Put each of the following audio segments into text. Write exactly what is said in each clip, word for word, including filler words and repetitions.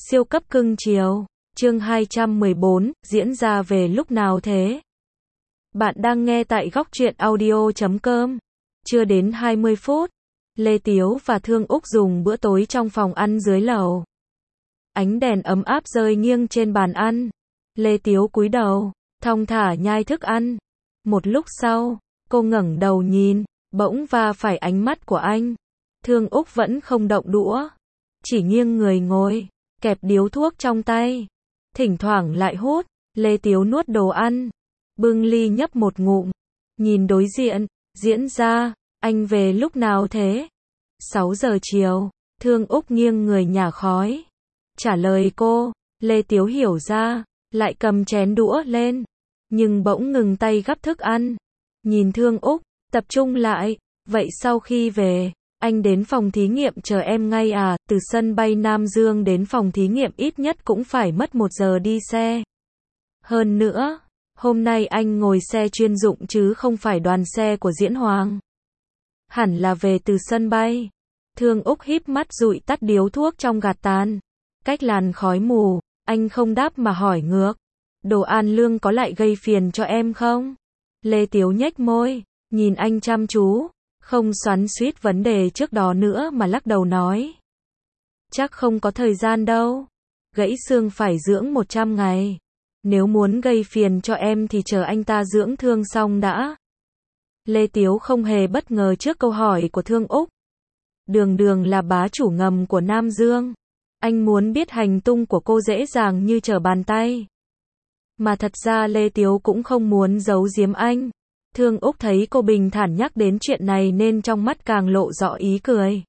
Siêu cấp cưng chiều. Chương hai trăm mười bốn, diễn ra về lúc nào thế? Bạn đang nghe tại góc truyện audio chấm com. Chưa đến hai mươi phút, Lê Tiếu và Thương Úc dùng bữa tối trong phòng ăn dưới lầu. Ánh đèn ấm áp rơi nghiêng trên bàn ăn. Lê Tiếu cúi đầu, thong thả nhai thức ăn. Một lúc sau, cô ngẩng đầu nhìn, bỗng va phải ánh mắt của anh. Thương Úc vẫn không động đũa, chỉ nghiêng người ngồi, kẹp điếu thuốc trong tay, thỉnh thoảng lại hút. Lê Tiếu nuốt đồ ăn, bưng ly nhấp một ngụm, nhìn đối diện, diễn ra, anh về lúc nào thế? sáu giờ chiều, Thương Úc nghiêng người nhả khói, trả lời cô. Lê Tiếu hiểu ra, lại cầm chén đũa lên, nhưng bỗng ngừng tay gắp thức ăn, nhìn Thương Úc, tập trung lại, vậy sau khi về, anh đến phòng thí nghiệm chờ em ngay à? Từ sân bay Nam Dương đến phòng thí nghiệm ít nhất cũng phải mất một giờ đi xe. Hơn nữa, hôm nay anh ngồi xe chuyên dụng chứ không phải đoàn xe của Diễn Hoàng. Hẳn là về từ sân bay. Thương Úc híp mắt dụi tắt điếu thuốc trong gạt tàn. Cách làn khói mù, anh không đáp mà hỏi ngược. Đồ An Lương có lại gây phiền cho em không? Lê Tiếu nhếch môi, nhìn anh chăm chú, không xoắn xuýt vấn đề trước đó nữa mà lắc đầu nói. Chắc không có thời gian đâu. Gãy xương phải dưỡng một trăm ngày. Nếu muốn gây phiền cho em thì chờ anh ta dưỡng thương xong đã. Lê Tiếu không hề bất ngờ trước câu hỏi của Thương Úc. Đường Đường là bá chủ ngầm của Nam Dương. Anh muốn biết hành tung của cô dễ dàng như trở bàn tay. Mà thật ra Lê Tiếu cũng không muốn giấu giếm anh. Thương Úc thấy cô bình thản nhắc đến chuyện này nên trong mắt càng lộ rõ ý cười.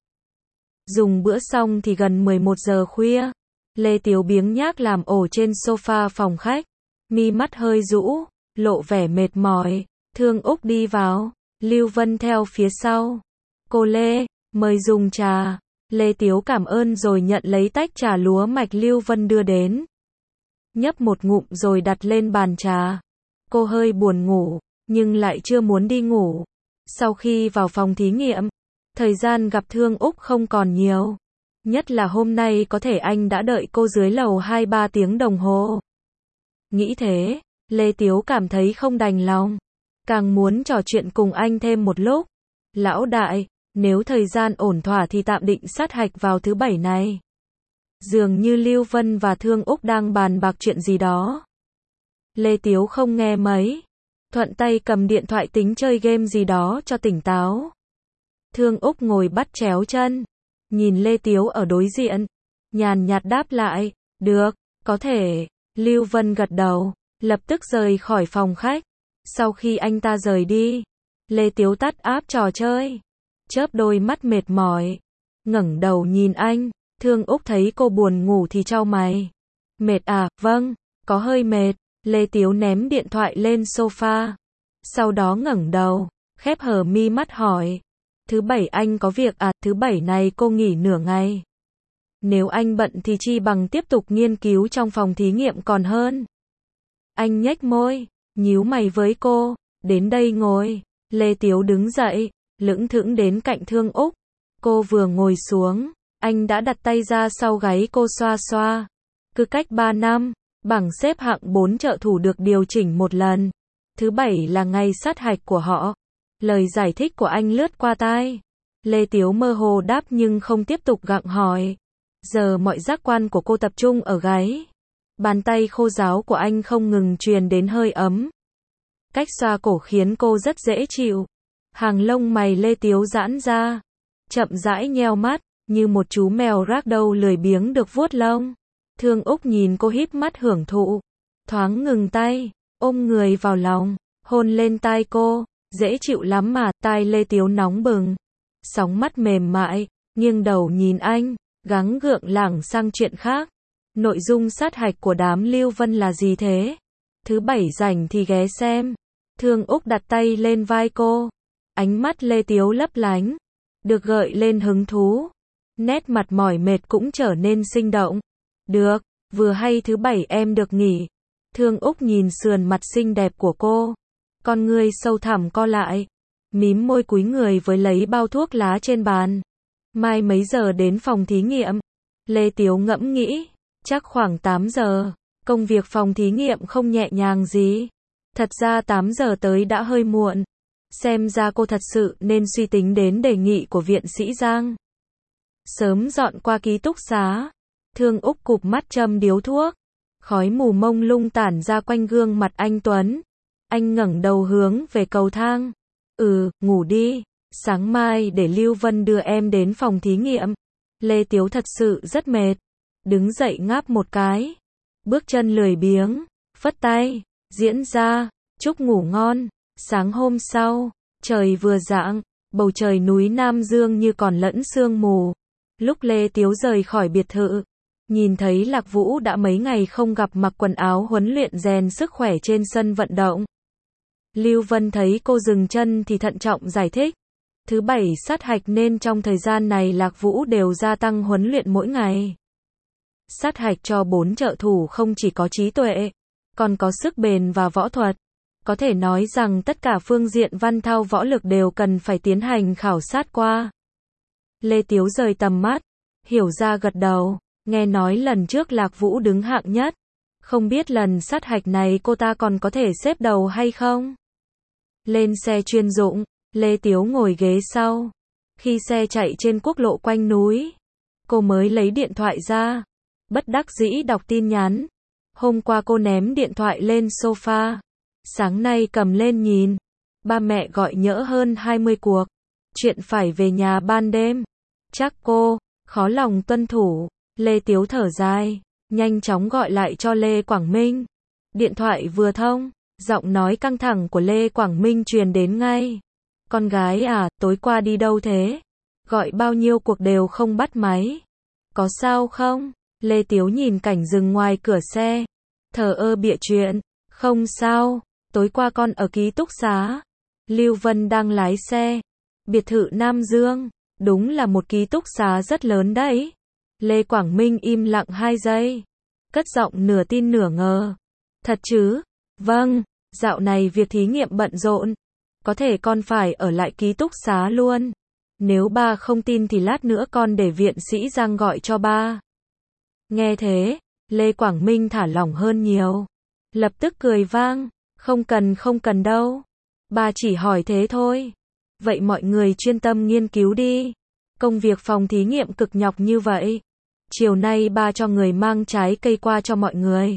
Dùng bữa xong thì gần mười một giờ khuya. Lê Tiếu biếng nhác làm ổ trên sofa phòng khách. Mi mắt hơi rũ, lộ vẻ mệt mỏi. Thương Úc đi vào, Lưu Vân theo phía sau. Cô Lê, mời dùng trà. Lê Tiếu cảm ơn rồi nhận lấy tách trà lúa mạch Lưu Vân đưa đến. Nhấp một ngụm rồi đặt lên bàn trà. Cô hơi buồn ngủ, nhưng lại chưa muốn đi ngủ. Sau khi vào phòng thí nghiệm, thời gian gặp Thương Úc không còn nhiều. Nhất là hôm nay có thể anh đã đợi cô dưới lầu hai ba tiếng đồng hồ. Nghĩ thế, Lê Tiếu cảm thấy không đành lòng. Càng muốn trò chuyện cùng anh thêm một lúc. Lão đại, nếu thời gian ổn thỏa thì tạm định sát hạch vào thứ bảy này. Dường như Lưu Vân và Thương Úc đang bàn bạc chuyện gì đó. Lê Tiếu không nghe mấy. Thuận tay cầm điện thoại tính chơi game gì đó cho tỉnh táo. Thương Úc ngồi bắt chéo chân, nhìn Lê Tiếu ở đối diện, nhàn nhạt đáp lại, được, có thể. Lưu Vân gật đầu, lập tức rời khỏi phòng khách. Sau khi anh ta rời đi, Lê Tiếu tắt app trò chơi, chớp đôi mắt mệt mỏi, ngẩng đầu nhìn anh. Thương Úc thấy cô buồn ngủ thì chau mày. Mệt à? Vâng, có hơi mệt. Lê Tiếu ném điện thoại lên sofa, sau đó ngẩng đầu, khép hờ mi mắt hỏi. Thứ bảy anh có việc à? Thứ bảy này cô nghỉ nửa ngày. Nếu anh bận thì chi bằng tiếp tục nghiên cứu trong phòng thí nghiệm còn hơn. Anh nhếch môi, nhíu mày với cô, đến đây ngồi. Lê Tiếu đứng dậy, lững thững đến cạnh Thương Úc. Cô vừa ngồi xuống, anh đã đặt tay ra sau gáy cô xoa xoa. Cứ cách ba năm, bảng xếp hạng bốn trợ thủ được điều chỉnh một lần. Thứ bảy là ngày sát hạch của họ. Lời giải thích của anh lướt qua tai. Lê Tiếu mơ hồ đáp nhưng không tiếp tục gặng hỏi. Giờ mọi giác quan của cô tập trung ở gáy. Bàn tay khô ráo của anh không ngừng truyền đến hơi ấm. Cách xoa cổ khiến cô rất dễ chịu. Hàng lông mày Lê Tiếu giãn ra, chậm rãi nheo mắt, như một chú mèo ragdoll lười biếng được vuốt lông. Thương Úc nhìn cô híp mắt hưởng thụ, thoáng ngừng tay, ôm người vào lòng, hôn lên tai cô, dễ chịu lắm mà. Tai Lê Tiếu nóng bừng, sóng mắt mềm mại, nghiêng đầu nhìn anh, gắng gượng lảng sang chuyện khác. Nội dung sát hạch của đám Lưu Vân là gì thế? Thứ bảy rảnh thì ghé xem. Thương Úc đặt tay lên vai cô, ánh mắt Lê Tiếu lấp lánh, được gợi lên hứng thú. Nét mặt mỏi mệt cũng trở nên sinh động. Được, vừa hay thứ bảy em được nghỉ. Thương Úc nhìn sườn mặt xinh đẹp của cô, con ngươi sâu thẳm co lại, mím môi cúi người với lấy bao thuốc lá trên bàn. Mai mấy giờ đến phòng thí nghiệm? Lê Tiếu ngẫm nghĩ, Chắc khoảng tám giờ. Công việc phòng thí nghiệm không nhẹ nhàng gì. Thật ra tám giờ tới đã hơi muộn. Xem ra cô thật sự nên suy tính đến đề nghị của viện sĩ Giang. Sớm dọn qua ký túc xá. Thương Úc cụp mắt châm điếu thuốc. Khói mù mông lung tản ra quanh gương mặt anh Tuấn. Anh ngẩng đầu hướng về cầu thang. Ừ, ngủ đi. Sáng mai để Lưu Vân đưa em đến phòng thí nghiệm. Lê Tiếu thật sự rất mệt. Đứng dậy ngáp một cái. Bước chân lười biếng. Phất tay. Diễn ra. Chúc ngủ ngon. Sáng hôm sau. Trời vừa rạng. Bầu trời núi Nam Dương như còn lẫn sương mù. Lúc Lê Tiếu rời khỏi biệt thự. Nhìn thấy Lạc Vũ đã mấy ngày không gặp mặc quần áo huấn luyện rèn sức khỏe trên sân vận động. Lưu Vân thấy cô dừng chân thì thận trọng giải thích. Thứ bảy sát hạch nên trong thời gian này Lạc Vũ đều gia tăng huấn luyện mỗi ngày. Sát hạch cho bốn trợ thủ không chỉ có trí tuệ, còn có sức bền và võ thuật. Có thể nói rằng tất cả phương diện văn thao võ lực đều cần phải tiến hành khảo sát qua. Lê Tiếu rời tầm mắt, hiểu ra gật đầu, nghe nói lần trước Lạc Vũ đứng hạng nhất. Không biết lần sát hạch này cô ta còn có thể xếp đầu hay không? Lên xe chuyên dụng, Lê Tiếu ngồi ghế sau. Khi xe chạy trên quốc lộ quanh núi, cô mới lấy điện thoại ra. Bất đắc dĩ đọc tin nhắn. Hôm qua cô ném điện thoại lên sofa. Sáng nay cầm lên nhìn. Ba mẹ gọi nhỡ hơn hai mươi cuộc. Chuyện phải về nhà ban đêm. Chắc cô khó lòng tuân thủ. Lê Tiếu thở dài, nhanh chóng gọi lại cho Lê Quảng Minh. Điện thoại vừa thông, giọng nói căng thẳng của Lê Quảng Minh truyền đến ngay. Con gái à, tối qua đi đâu thế? Gọi bao nhiêu cuộc đều không bắt máy. Có sao không? Lê Tiếu nhìn cảnh rừng ngoài cửa xe. Thờ ơ bịa chuyện. Không sao, tối qua con ở ký túc xá. Lưu Vân đang lái xe. Biệt thự Nam Dương, đúng là một ký túc xá rất lớn đấy. Lê Quảng Minh im lặng hai giây. Cất giọng nửa tin nửa ngờ. Thật chứ? Vâng, dạo này việc thí nghiệm bận rộn. Có thể con phải ở lại ký túc xá luôn. Nếu ba không tin thì lát nữa con để viện sĩ Giang gọi cho ba. Nghe thế, Lê Quảng Minh thả lỏng hơn nhiều. Lập tức cười vang. Không cần không cần đâu. Ba chỉ hỏi thế thôi. Vậy mọi người chuyên tâm nghiên cứu đi. Công việc phòng thí nghiệm cực nhọc như vậy. Chiều nay ba cho người mang trái cây qua cho mọi người.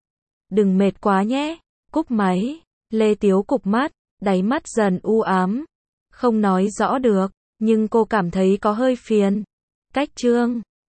Đừng mệt quá nhé. Cúp máy. Lê Tiếu cụp mắt, đáy mắt dần u ám. Không nói rõ được, nhưng cô cảm thấy có hơi phiền. Cách chương